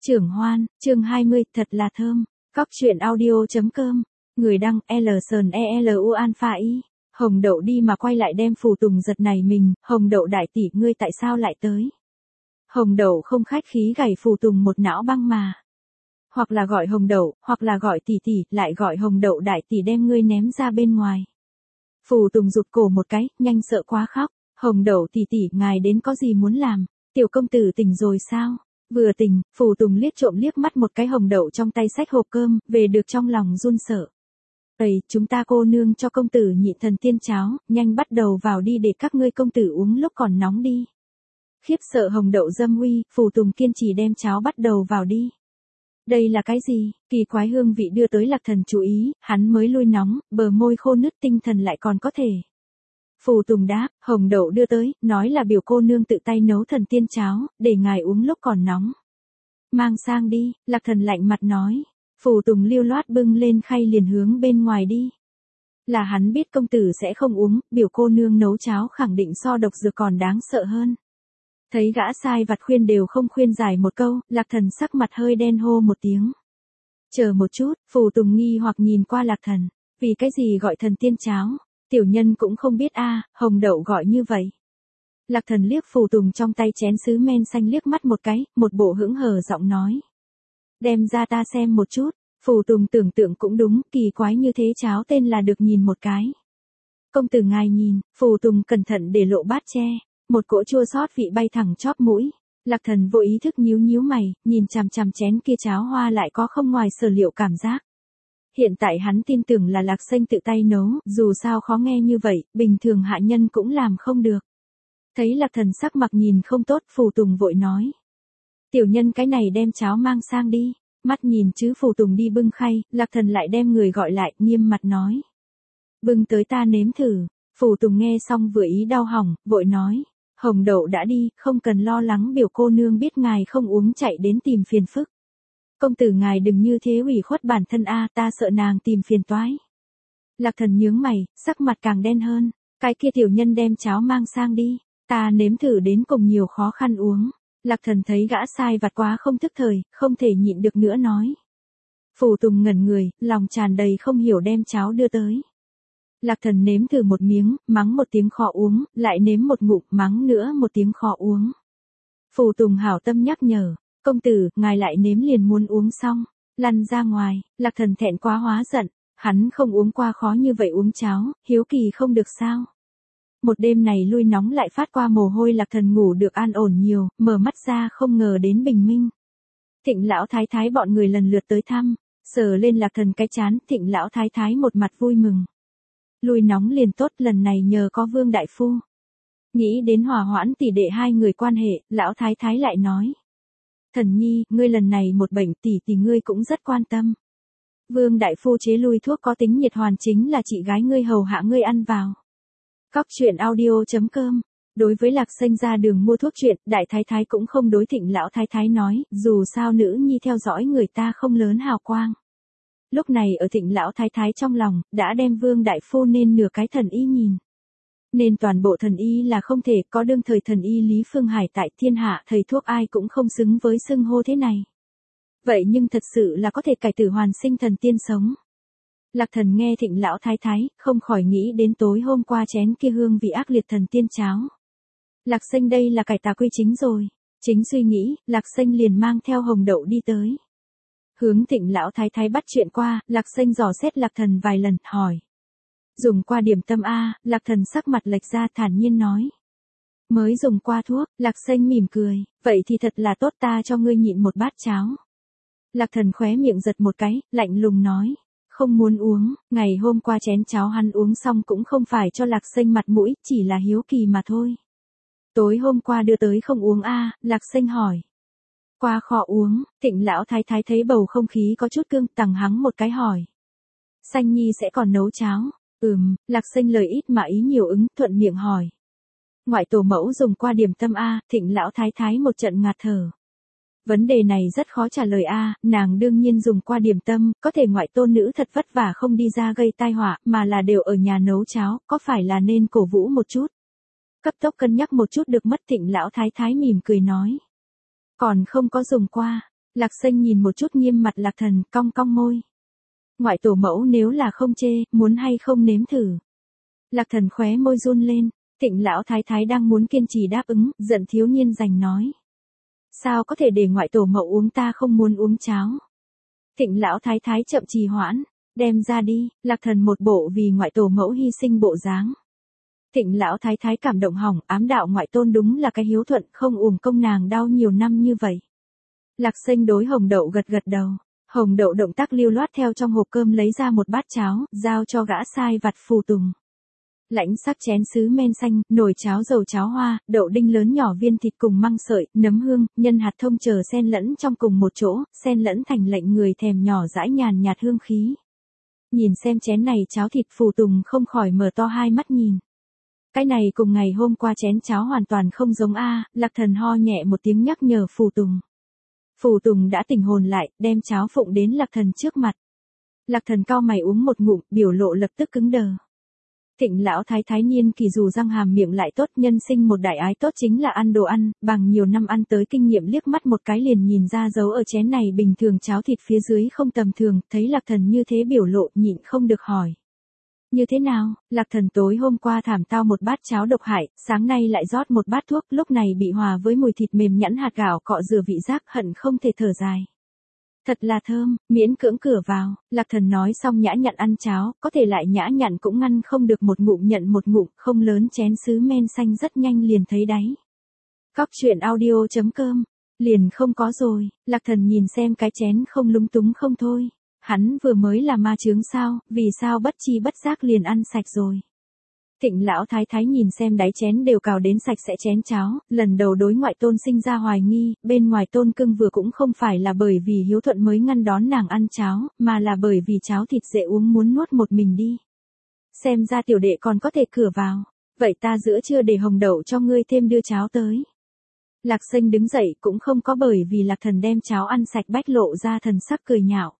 Trưởng Hoan, chương 20, thật là thơm. Cóc truyện audio.com. Người đăng LSNELU Alpha I. Hồng Đậu đi mà quay lại đem Phù Tùng giật này mình. Hồng Đậu đại tỷ, ngươi tại sao lại tới? Hồng Đậu không khách khí gảy Phù Tùng một não băng mà. Hoặc là gọi Hồng Đậu, hoặc là gọi tỷ tỷ, lại gọi Hồng Đậu đại tỷ đem ngươi ném ra bên ngoài. Phù Tùng rụt cổ một cái, nhanh sợ quá khóc. Hồng Đậu tỷ tỷ, ngài đến có gì muốn làm? Tiểu công tử tỉnh rồi sao? Vừa tỉnh, Phù Tùng liếc trộm liếc mắt một cái Hồng Đậu trong tay xách hộp cơm, về được trong lòng run sợ. Ây, chúng ta cô nương cho công tử nhị thần tiên cháo, nhanh bắt đầu vào đi để các ngươi công tử uống lúc còn nóng đi. Khiếp sợ Hồng Đậu dâm uy, Phù Tùng kiên trì đem cháo bắt đầu vào đi. Đây là cái gì? Kỳ quái hương vị đưa tới Lạc Thần chú ý, hắn mới lui nóng, bờ môi khô nứt, tinh thần lại còn có thể. Phù Tùng đáp, Hồng Đậu đưa tới, nói là biểu cô nương tự tay nấu thần tiên cháo, để ngài uống lúc còn nóng. Mang sang đi, Lạc Thần lạnh mặt nói. Phù Tùng lưu loát bưng lên khay liền hướng bên ngoài đi. Là hắn biết công tử sẽ không uống, biểu cô nương nấu cháo khẳng định so độc dược còn đáng sợ hơn. Thấy gã sai vặt khuyên đều không khuyên giải một câu, Lạc Thần sắc mặt hơi đen hô một tiếng. Chờ một chút, Phù Tùng nghi hoặc nhìn qua Lạc Thần, vì cái gì gọi thần tiên cháo? Tiểu nhân cũng không biết Hồng Đậu gọi như vậy. Lạc Thần liếc Phù Tùng trong tay chén sứ men xanh liếc mắt một cái, một bộ hững hờ giọng nói. Đem ra ta xem một chút. Phù Tùng tưởng tượng cũng đúng, kỳ quái như thế cháo tên là được nhìn một cái. Công tử ngài nhìn, Phù Tùng cẩn thận để lộ bát che, một cỗ chua xót vị bay thẳng chóp mũi. Lạc Thần vô ý thức nhíu nhíu mày, nhìn chằm chằm chén kia cháo hoa lại có không ngoài sở liệu cảm giác. Hiện tại hắn tin tưởng là Lạc Xanh tự tay nấu, dù sao khó nghe như vậy, bình thường hạ nhân cũng làm không được. Thấy Lạc Thần sắc mặt nhìn không tốt, Phù Tùng vội nói. Tiểu nhân cái này đem cháo mang sang đi. Mắt nhìn chứ Phù Tùng đi bưng khay, Lạc Thần lại đem người gọi lại, nghiêm mặt nói. Bưng tới ta nếm thử. Phù Tùng nghe xong vừa ý đau hỏng, vội nói. Hồng Đậu đã đi, không cần lo lắng biểu cô nương biết ngài không uống chạy đến tìm phiền phức. Công tử ngài đừng như thế ủy khuất bản thân ta sợ nàng tìm phiền toái. Lạc Thần nhướng mày, sắc mặt càng đen hơn. Cái kia tiểu nhân đem cháo mang sang đi, ta nếm thử đến cùng nhiều khó khăn uống. Lạc Thần thấy gã sai vặt quá không thức thời, không thể nhịn được nữa nói. Phù Tùng ngẩn người, lòng tràn đầy không hiểu đem cháo đưa tới. Lạc Thần nếm thử một miếng, mắng một tiếng khó uống, lại nếm một ngụm, mắng nữa một tiếng khó uống. Phù Tùng hảo tâm nhắc nhở, công tử, ngài lại nếm liền muốn uống xong, lăn ra ngoài. Lạc Thần thẹn quá hóa giận, hắn không uống qua khó như vậy uống cháo, hiếu kỳ không được sao. Một đêm này lui nóng lại phát qua mồ hôi, Lạc Thần ngủ được an ổn nhiều, mở mắt ra không ngờ đến bình minh. Thịnh lão thái thái bọn người lần lượt tới thăm, sờ lên Lạc Thần cái chán, Thịnh lão thái thái một mặt vui mừng. Lui nóng liền tốt, lần này nhờ có Vương đại phu. Nghĩ đến hòa hoãn tỷ đệ hai người quan hệ, lão thái thái lại nói. Thần nhi, ngươi lần này một bệnh tỷ ngươi cũng rất quan tâm. Vương đại phu chế lui thuốc có tính nhiệt hoàn chính là chị gái ngươi hầu hạ ngươi ăn vào. Cóc truyện audio.com. Đối với Lạc Xanh ra đường mua thuốc chuyện, đại thái thái cũng không đối Thịnh lão thái thái nói, dù sao nữ nhi theo dõi người ta không lớn hào quang. Lúc này ở Thịnh lão thái thái trong lòng, đã đem Vương đại phu nên nửa cái thần y nhìn. Nên toàn bộ thần y là không thể, có đương thời thần y Lý Phương Hải tại thiên hạ thầy thuốc ai cũng không xứng với xưng hô thế này. Vậy nhưng thật sự là có thể cải tử hoàn sinh thần tiên sống. Lạc Thần nghe Thịnh lão thái thái, không khỏi nghĩ đến tối hôm qua chén kia hương vị ác liệt thần tiên cháo. Lạc Xanh đây là cải tà quy chính rồi. Chính suy nghĩ, Lạc Xanh liền mang theo Hồng Đậu đi tới. Hướng Thịnh lão thái thái bắt chuyện qua, Lạc Xanh dò xét Lạc Thần vài lần, hỏi. Dùng qua điểm tâm Lạc Thần sắc mặt lệch ra thản nhiên nói. Mới dùng qua thuốc, Lạc Xanh mỉm cười, vậy thì thật là tốt, ta cho ngươi nhịn một bát cháo. Lạc Thần khóe miệng giật một cái, lạnh lùng nói. Không muốn uống, ngày hôm qua chén cháo hắn uống xong cũng không phải cho Lạc Xanh mặt mũi, chỉ là hiếu kỳ mà thôi. Tối hôm qua đưa tới không uống Lạc Xanh hỏi. Qua khó uống, Thịnh lão thái thái thấy bầu không khí có chút cương, tằng hắng một cái hỏi. Xanh nhi sẽ còn nấu cháo? Lạc Xanh lời ít mà ý nhiều ứng, thuận miệng hỏi. Ngoại tổ mẫu dùng qua điểm tâm Thịnh lão thái thái một trận ngạt thở. Vấn đề này rất khó trả lời nàng đương nhiên dùng qua điểm tâm, có thể ngoại tôn nữ thật vất vả không đi ra gây tai họa, mà là đều ở nhà nấu cháo, có phải là nên cổ vũ một chút. Cấp tốc cân nhắc một chút được mất, Thịnh lão thái thái mỉm cười nói. Còn không có dùng qua. Lạc Xanh nhìn một chút nghiêm mặt Lạc Thần, cong cong môi. Ngoại tổ mẫu nếu là không chê, muốn hay không nếm thử. Lạc Thần khóe môi run lên, Thịnh lão thái thái đang muốn kiên trì đáp ứng, giận thiếu nhiên giành nói. Sao có thể để ngoại tổ mẫu uống, ta không muốn uống cháo. Thịnh lão thái thái chậm trì hoãn, đem ra đi. Lạc Thần một bộ vì ngoại tổ mẫu hy sinh bộ dáng. Thịnh lão thái thái cảm động hỏng, ám đạo ngoại tôn đúng là cái hiếu thuận, không uổng công nàng đau nhiều năm như vậy. Lạc Xanh đối Hồng Đậu gật gật đầu. Hồng Đậu động tác lưu loát theo trong hộp cơm lấy ra một bát cháo, giao cho gã sai vặt Phù Tùng. Lãnh sắc chén sứ men xanh, nồi cháo dầu cháo hoa, đậu đinh lớn nhỏ viên thịt cùng măng sợi, nấm hương, nhân hạt thông chờ xen lẫn trong cùng một chỗ, xen lẫn thành lệnh người thèm nhỏ dãi nhàn nhạt hương khí. Nhìn xem chén này cháo thịt, Phù Tùng không khỏi mở to hai mắt nhìn. Cái này cùng ngày hôm qua chén cháo hoàn toàn không giống a. Lạc Thần ho nhẹ một tiếng nhắc nhở Phù Tùng. Phù Tùng đã tỉnh hồn lại, đem cháo phụng đến Lạc Thần trước mặt. Lạc Thần cau mày uống một ngụm, biểu lộ lập tức cứng đờ. Thịnh lão thái thái niên kỳ dù răng hàm miệng lại tốt, nhân sinh một đại ái tốt chính là ăn đồ ăn, bằng nhiều năm ăn tới kinh nghiệm liếc mắt một cái liền nhìn ra dấu ở chén này bình thường cháo thịt phía dưới không tầm thường, thấy Lạc Thần như thế biểu lộ nhịn không được hỏi. Như thế nào? Lạc Thần tối hôm qua thảm tao một bát cháo độc hại, sáng nay lại rót một bát thuốc, lúc này bị hòa với mùi thịt mềm nhẵn hạt gạo cọ rửa vị giác, hận không thể thở dài. Thật là thơm, miễn cưỡng cửa vào. Lạc Thần nói xong nhã nhặn ăn cháo, có thể lại nhã nhặn cũng ngăn không được một ngụm nhận một ngụm, không lớn chén sứ men xanh rất nhanh liền thấy đáy. Cóc truyện audio.com, liền không có rồi. Lạc Thần nhìn xem cái chén không lúng túng không thôi. Hắn vừa mới là ma chướng sao, vì sao bất chi bất giác liền ăn sạch rồi. Thịnh lão thái thái nhìn xem đáy chén đều cào đến sạch sẽ chén cháo, lần đầu đối ngoại tôn sinh ra hoài nghi, bên ngoài tôn cưng vừa cũng không phải là bởi vì hiếu thuận mới ngăn đón nàng ăn cháo, mà là bởi vì cháo thịt dễ uống muốn nuốt một mình đi. Xem ra tiểu đệ còn có thể cửa vào, vậy ta giữa trưa để Hồng Đậu cho ngươi thêm đưa cháo tới. Lạc Xanh đứng dậy cũng không có bởi vì Lạc Thần đem cháo ăn sạch bách lộ ra thần sắc cười nhạo.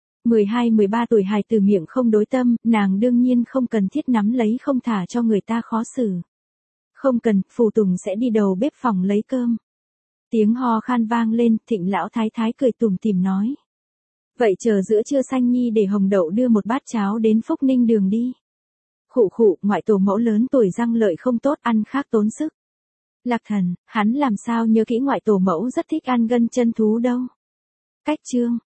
12-13 tuổi hài từ miệng không đối tâm, nàng đương nhiên không cần thiết nắm lấy không thả cho người ta khó xử. Không cần, Phù Tùng sẽ đi đầu bếp phòng lấy cơm. Tiếng ho khan vang lên, Thịnh lão thái thái cười tủm tỉm nói. Vậy chờ giữa trưa Xanh Nhi để Hồng Đậu đưa một bát cháo đến Phúc Ninh đường đi. Khụ khụ, ngoại tổ mẫu lớn tuổi răng lợi không tốt, ăn khác tốn sức. Lạc Thần, hắn làm sao nhớ kỹ ngoại tổ mẫu rất thích ăn gân chân thú đâu. Cách chương.